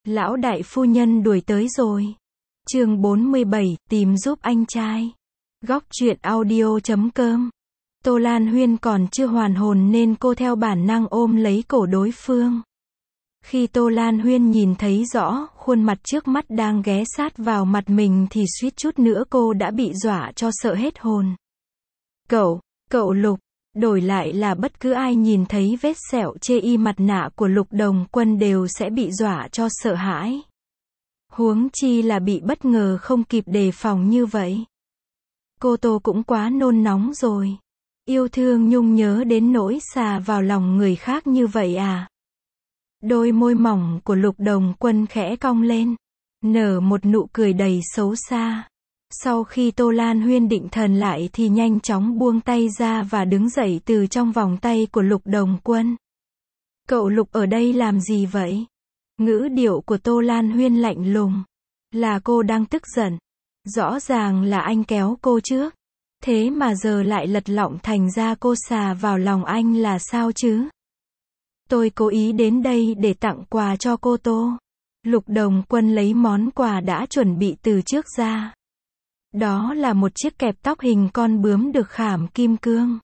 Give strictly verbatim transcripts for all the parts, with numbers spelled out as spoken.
Lão đại phu nhân đuổi tới rồi. Chương bốn mươi bảy, tìm giúp anh trai. Góc truyện audio chấm com. Tô Lan Huyên còn chưa hoàn hồn nên cô theo bản năng ôm lấy cổ đối phương. Khi Tô Lan Huyên nhìn thấy rõ khuôn mặt trước mắt đang ghé sát vào mặt mình thì suýt chút nữa cô đã bị dọa cho sợ hết hồn. Cậu, cậu Lục, đổi lại là bất cứ ai nhìn thấy vết sẹo chê y mặt nạ của Lục Đồng Quân đều sẽ bị dọa cho sợ hãi. Huống chi là bị bất ngờ không kịp đề phòng như vậy. Cô Tô cũng quá nôn nóng rồi. Yêu thương nhung nhớ đến nỗi xà vào lòng người khác như vậy à? Đôi môi mỏng của Lục Đồng Quân khẽ cong lên, nở một nụ cười đầy xấu xa. Sau khi Tô Lan Huyên định thần lại thì nhanh chóng buông tay ra và đứng dậy từ trong vòng tay của Lục Đồng Quân. Cậu Lục ở đây làm gì vậy? Ngữ điệu của Tô Lan Huyên lạnh lùng. Là cô đang tức giận. Rõ ràng là anh kéo cô trước. Thế mà giờ lại lật lọng thành ra cô xà vào lòng anh là sao chứ? Tôi cố ý đến đây để tặng quà cho cô Tô. Lục Đồng Quân lấy món quà đã chuẩn bị từ trước ra. Đó là một chiếc kẹp tóc hình con bướm được khảm kim cương.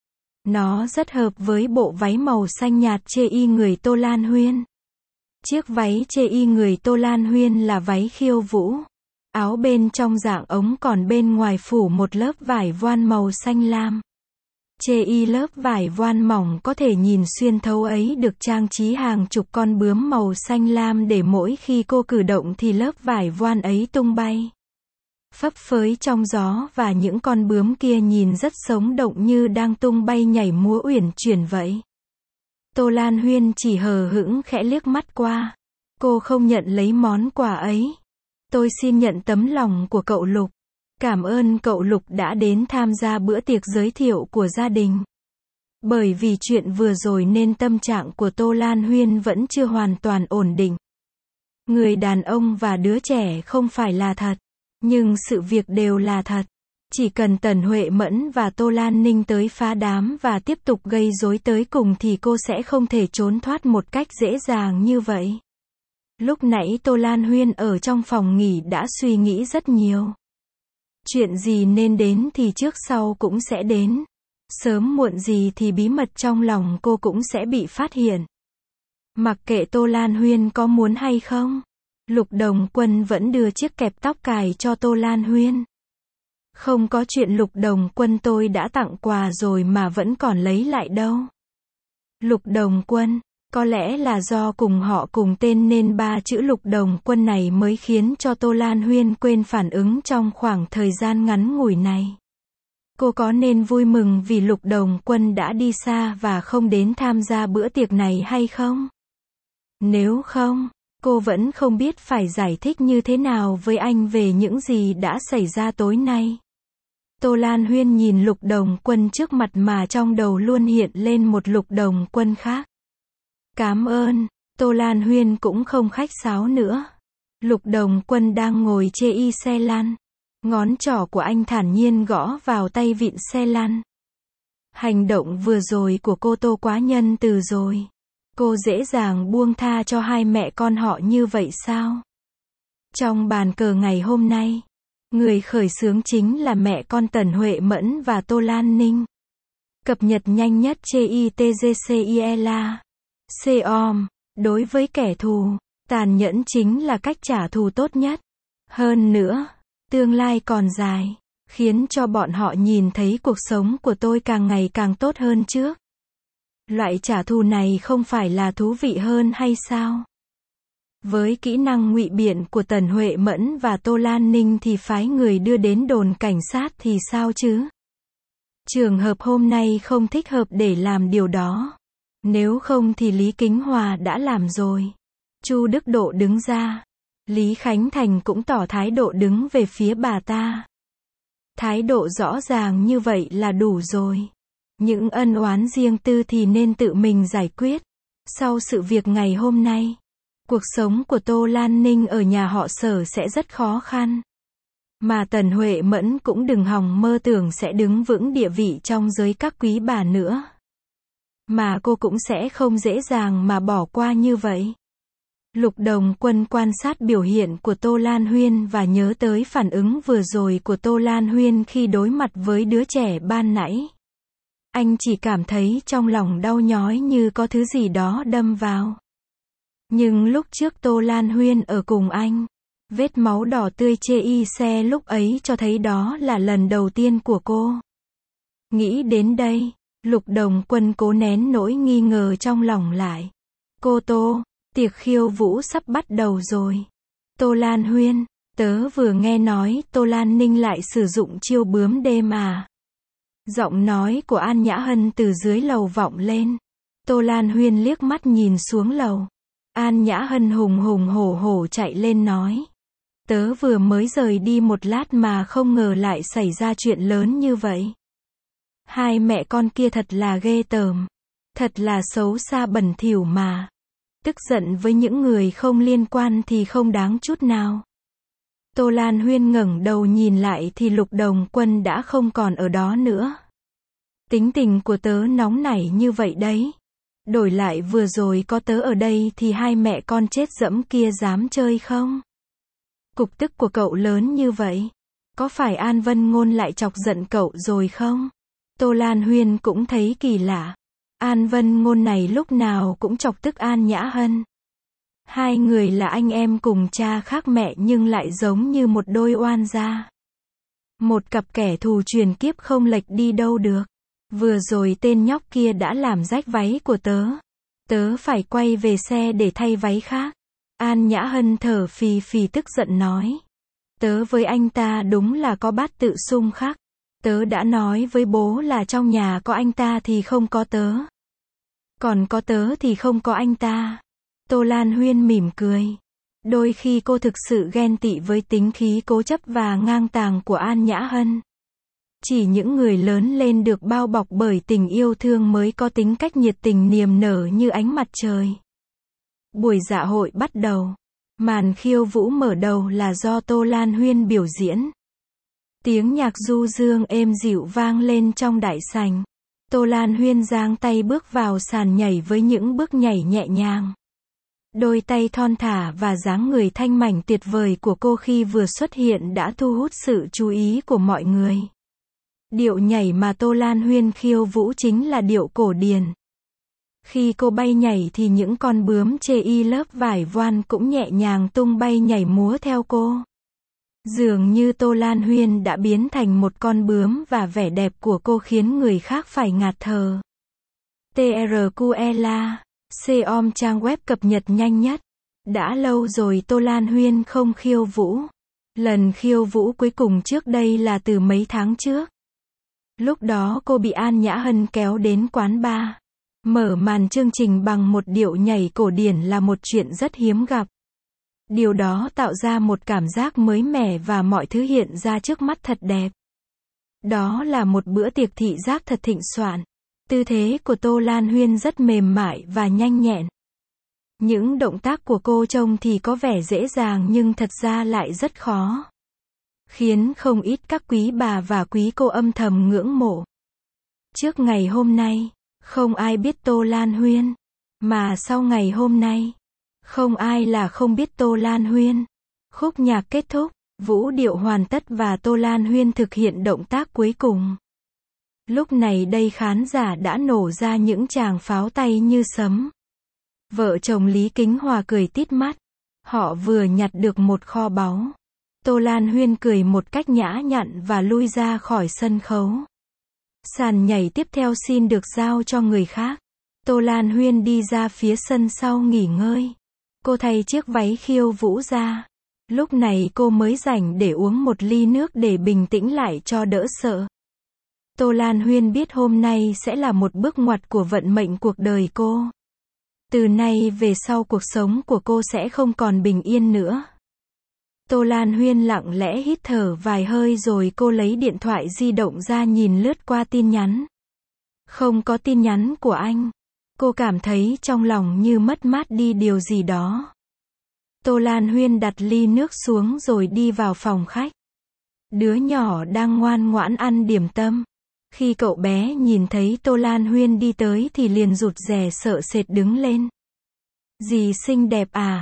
Nó rất hợp với bộ váy màu xanh nhạt chê y người Tô Lan Huyên. Chiếc váy chê y người Tô Lan Huyên là váy khiêu vũ. Áo bên trong dạng ống còn bên ngoài phủ một lớp vải voan màu xanh lam. Chê y lớp vải voan mỏng có thể nhìn xuyên thấu ấy được trang trí hàng chục con bướm màu xanh lam để mỗi khi cô cử động thì lớp vải voan ấy tung bay. Phấp phới trong gió và những con bướm kia nhìn rất sống động như đang tung bay nhảy múa uyển chuyển vậy. Tô Lan Huyên chỉ hờ hững khẽ liếc mắt qua. Cô không nhận lấy món quà ấy. Tôi xin nhận tấm lòng của cậu Lục. Cảm ơn cậu Lục đã đến tham gia bữa tiệc giới thiệu của gia đình. Bởi vì chuyện vừa rồi nên tâm trạng của Tô Lan Huyên vẫn chưa hoàn toàn ổn định. Người đàn ông và đứa trẻ không phải là thật. Nhưng sự việc đều là thật. Chỉ cần Tần Huệ Mẫn và Tô Lan Ninh tới phá đám và tiếp tục gây rối tới cùng thì cô sẽ không thể trốn thoát một cách dễ dàng như vậy. Lúc nãy Tô Lan Huyên ở trong phòng nghỉ đã suy nghĩ rất nhiều. Chuyện gì nên đến thì trước sau cũng sẽ đến. Sớm muộn gì thì bí mật trong lòng cô cũng sẽ bị phát hiện. Mặc kệ Tô Lan Huyên có muốn hay không, Lục Đồng Quân vẫn đưa chiếc kẹp tóc cài cho Tô Lan Huyên. Không có chuyện Lục Đồng Quân tôi đã tặng quà rồi mà vẫn còn lấy lại đâu. Lục Đồng Quân, có lẽ là do cùng họ cùng tên nên ba chữ Lục Đồng Quân này mới khiến cho Tô Lan Huyên quên phản ứng trong khoảng thời gian ngắn ngủi này. Cô có nên vui mừng vì Lục Đồng Quân đã đi xa và không đến tham gia bữa tiệc này hay không? Nếu không, cô vẫn không biết phải giải thích như thế nào với anh về những gì đã xảy ra tối nay. Tô Lan Huyên nhìn Lục Đồng Quân trước mặt mà trong đầu luôn hiện lên một Lục Đồng Quân khác. Cảm ơn, Tô Lan Huyên cũng không khách sáo nữa. Lục Đồng Quân đang ngồi chê y xe lăn. Ngón trỏ của anh thản nhiên gõ vào tay vịn xe lăn. Hành động vừa rồi của cô Tô quá nhân từ rồi. Cô dễ dàng buông tha cho hai mẹ con họ như vậy sao? Trong bàn cờ ngày hôm nay, người khởi xướng chính là mẹ con Tần Huệ Mẫn và Tô Lan Ninh. Cập nhật nhanh nhất chê i tê giê xê i e la. xê-om, đối với kẻ thù, tàn nhẫn chính là cách trả thù tốt nhất. Hơn nữa, tương lai còn dài, khiến cho bọn họ nhìn thấy cuộc sống của tôi càng ngày càng tốt hơn trước. Loại trả thù này không phải là thú vị hơn hay sao? Với kỹ năng ngụy biện của Tần Huệ Mẫn và Tô Lan Ninh thì phái người đưa đến đồn cảnh sát thì sao chứ? Trường hợp hôm nay không thích hợp để làm điều đó. Nếu không thì Lý Kính Hòa đã làm rồi. Chu Đức Độ đứng ra. Lý Khánh Thành cũng tỏ thái độ đứng về phía bà ta. Thái độ rõ ràng như vậy là đủ rồi. Những ân oán riêng tư thì nên tự mình giải quyết. Sau sự việc ngày hôm nay, cuộc sống của Tô Lan Ninh ở nhà họ Sở sẽ rất khó khăn. Mà Tần Huệ Mẫn cũng đừng hòng mơ tưởng sẽ đứng vững địa vị trong giới các quý bà nữa. Mà cô cũng sẽ không dễ dàng mà bỏ qua như vậy. Lục Đồng Quân quan sát biểu hiện của Tô Lan Huyên và nhớ tới phản ứng vừa rồi của Tô Lan Huyên khi đối mặt với đứa trẻ ban nãy. Anh chỉ cảm thấy trong lòng đau nhói như có thứ gì đó đâm vào. Nhưng lúc trước Tô Lan Huyên ở cùng anh, vết máu đỏ tươi chê y xe lúc ấy cho thấy đó là lần đầu tiên của cô. Nghĩ đến đây, Lục Đồng Quân cố nén nỗi nghi ngờ trong lòng lại. Cô Tô, tiệc khiêu vũ sắp bắt đầu rồi. Tô Lan Huyên, tớ vừa nghe nói Tô Lan Ninh lại sử dụng chiêu bướm đêm à. Giọng nói của An Nhã Hân từ dưới lầu vọng lên. Tô Lan Huyên liếc mắt nhìn xuống lầu. An Nhã Hân hùng hùng hổ hổ chạy lên nói. Tớ vừa mới rời đi một lát mà không ngờ lại xảy ra chuyện lớn như vậy. Hai mẹ con kia thật là ghê tởm. Thật là xấu xa bẩn thỉu mà. Tức giận với những người không liên quan thì không đáng chút nào. Tô Lan Huyên ngẩng đầu nhìn lại thì Lục Đồng Quân đã không còn ở đó nữa. Tính tình của tớ nóng nảy như vậy đấy. Đổi lại vừa rồi có tớ ở đây thì hai mẹ con chết dẫm kia dám chơi không? Cục tức của cậu lớn như vậy. Có phải An Vân Ngôn lại chọc giận cậu rồi không? Tô Lan Huyên cũng thấy kỳ lạ. An Vân Ngôn này lúc nào cũng chọc tức An Nhã Hân. Hai người là anh em cùng cha khác mẹ nhưng lại giống như một đôi oan gia. Một cặp kẻ thù truyền kiếp không lệch đi đâu được. Vừa rồi tên nhóc kia đã làm rách váy của tớ. Tớ phải quay về xe để thay váy khác. An Nhã Hân thở phì phì tức giận nói. Tớ với anh ta đúng là có bát tự xung khắc. Tớ đã nói với bố là trong nhà có anh ta thì không có tớ. Còn có tớ thì không có anh ta. Tô Lan Huyên mỉm cười. Đôi khi cô thực sự ghen tị với tính khí cố chấp và ngang tàng của An Nhã Hân. Chỉ những người lớn lên được bao bọc bởi tình yêu thương mới có tính cách nhiệt tình niềm nở như ánh mặt trời. Buổi dạ hội bắt đầu. Màn khiêu vũ mở đầu là do Tô Lan Huyên biểu diễn. Tiếng nhạc du dương êm dịu vang lên trong đại sảnh. Tô Lan Huyên giang tay bước vào sàn nhảy với những bước nhảy nhẹ nhàng. Đôi tay thon thả và dáng người thanh mảnh tuyệt vời của cô khi vừa xuất hiện đã thu hút sự chú ý của mọi người. Điệu nhảy mà Tô Lan Huyên khiêu vũ chính là điệu cổ điển. Khi cô bay nhảy thì những con bướm chê y lớp vải voan cũng nhẹ nhàng tung bay nhảy múa theo cô. Dường như Tô Lan Huyên đã biến thành một con bướm và vẻ đẹp của cô khiến người khác phải ngạt thở. tê rờ quy lờ a, com trang web cập nhật nhanh nhất. Đã lâu rồi Tô Lan Huyên không khiêu vũ. Lần khiêu vũ cuối cùng trước đây là từ mấy tháng trước. Lúc đó cô bị An Nhã Hân kéo đến quán bar. Mở màn chương trình bằng một điệu nhảy cổ điển là một chuyện rất hiếm gặp. Điều đó tạo ra một cảm giác mới mẻ và mọi thứ hiện ra trước mắt thật đẹp. Đó là một bữa tiệc thị giác thật thịnh soạn. Tư thế của Tô Lan Huyên rất mềm mại và nhanh nhẹn. Những động tác của cô trông thì có vẻ dễ dàng nhưng thật ra lại rất khó. Khiến không ít các quý bà và quý cô âm thầm ngưỡng mộ. Trước ngày hôm nay, không ai biết Tô Lan Huyên. Mà sau ngày hôm nay, không ai là không biết Tô Lan Huyên. Khúc nhạc kết thúc, vũ điệu hoàn tất và Tô Lan Huyên thực hiện động tác cuối cùng. Lúc này đây khán giả đã nổ ra những tràng pháo tay như sấm. Vợ chồng Lý Kính Hòa cười tít mắt. Họ vừa nhặt được một kho báu. Tô Lan Huyên cười một cách nhã nhặn và lui ra khỏi sân khấu. Sàn nhảy tiếp theo xin được giao cho người khác. Tô Lan Huyên đi ra phía sân sau nghỉ ngơi. Cô thay chiếc váy khiêu vũ ra. Lúc này cô mới rảnh để uống một ly nước để bình tĩnh lại cho đỡ sợ. Tô Lan Huyên biết hôm nay sẽ là một bước ngoặt của vận mệnh cuộc đời cô. Từ nay về sau cuộc sống của cô sẽ không còn bình yên nữa. Tô Lan Huyên lặng lẽ hít thở vài hơi rồi cô lấy điện thoại di động ra nhìn lướt qua tin nhắn. Không có tin nhắn của anh. Cô cảm thấy trong lòng như mất mát đi điều gì đó. Tô Lan Huyên đặt ly nước xuống rồi đi vào phòng khách. Đứa nhỏ đang ngoan ngoãn ăn điểm tâm. Khi cậu bé nhìn thấy Tô Lan Huyên đi tới thì liền rụt rè sợ sệt đứng lên. Dì xinh đẹp à?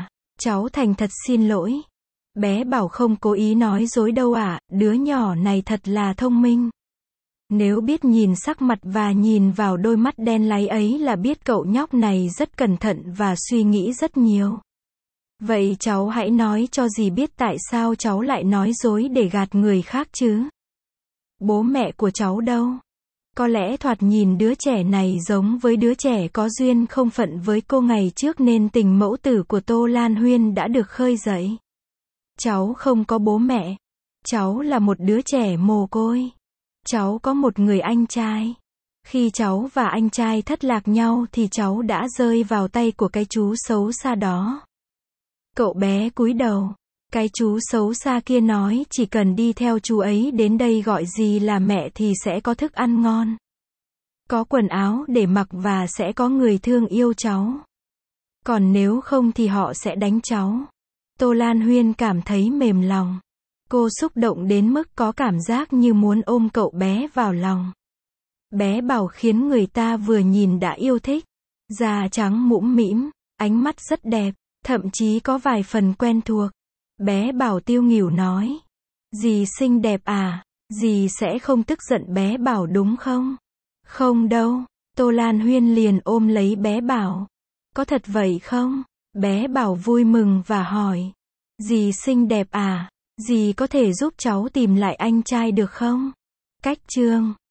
Cháu thành thật xin lỗi. Bé Bảo không cố ý nói dối đâu ạ, đứa nhỏ này thật là thông minh. Nếu biết nhìn sắc mặt và nhìn vào đôi mắt đen láy ấy là biết cậu nhóc này rất cẩn thận và suy nghĩ rất nhiều. Vậy cháu hãy nói cho dì biết tại sao cháu lại nói dối để gạt người khác chứ. Bố mẹ của cháu đâu? Có lẽ thoạt nhìn đứa trẻ này giống với đứa trẻ có duyên không phận với cô ngày trước nên tình mẫu tử của Tô Lan Huyên đã được khơi dậy. Cháu không có bố mẹ. Cháu là một đứa trẻ mồ côi. Cháu có một người anh trai. Khi cháu và anh trai thất lạc nhau thì cháu đã rơi vào tay của cái chú xấu xa đó. Cậu bé cúi đầu. Cái chú xấu xa kia nói chỉ cần đi theo chú ấy đến đây gọi dì là mẹ thì sẽ có thức ăn ngon. Có quần áo để mặc và sẽ có người thương yêu cháu. Còn nếu không thì họ sẽ đánh cháu. Tô Lan Huyên cảm thấy mềm lòng. Cô xúc động đến mức có cảm giác như muốn ôm cậu bé vào lòng. Bé Bảo khiến người ta vừa nhìn đã yêu thích. Da trắng mũm mĩm, ánh mắt rất đẹp, thậm chí có vài phần quen thuộc. Bé Bảo tiêu nghỉu nói. Dì xinh đẹp à, dì sẽ không tức giận bé Bảo đúng không? Không đâu. Tô Lan Huyên liền ôm lấy bé Bảo. Có thật vậy không? Bé Bảo vui mừng và hỏi. Dì xinh đẹp à, dì có thể giúp cháu tìm lại anh trai được không? Cách chương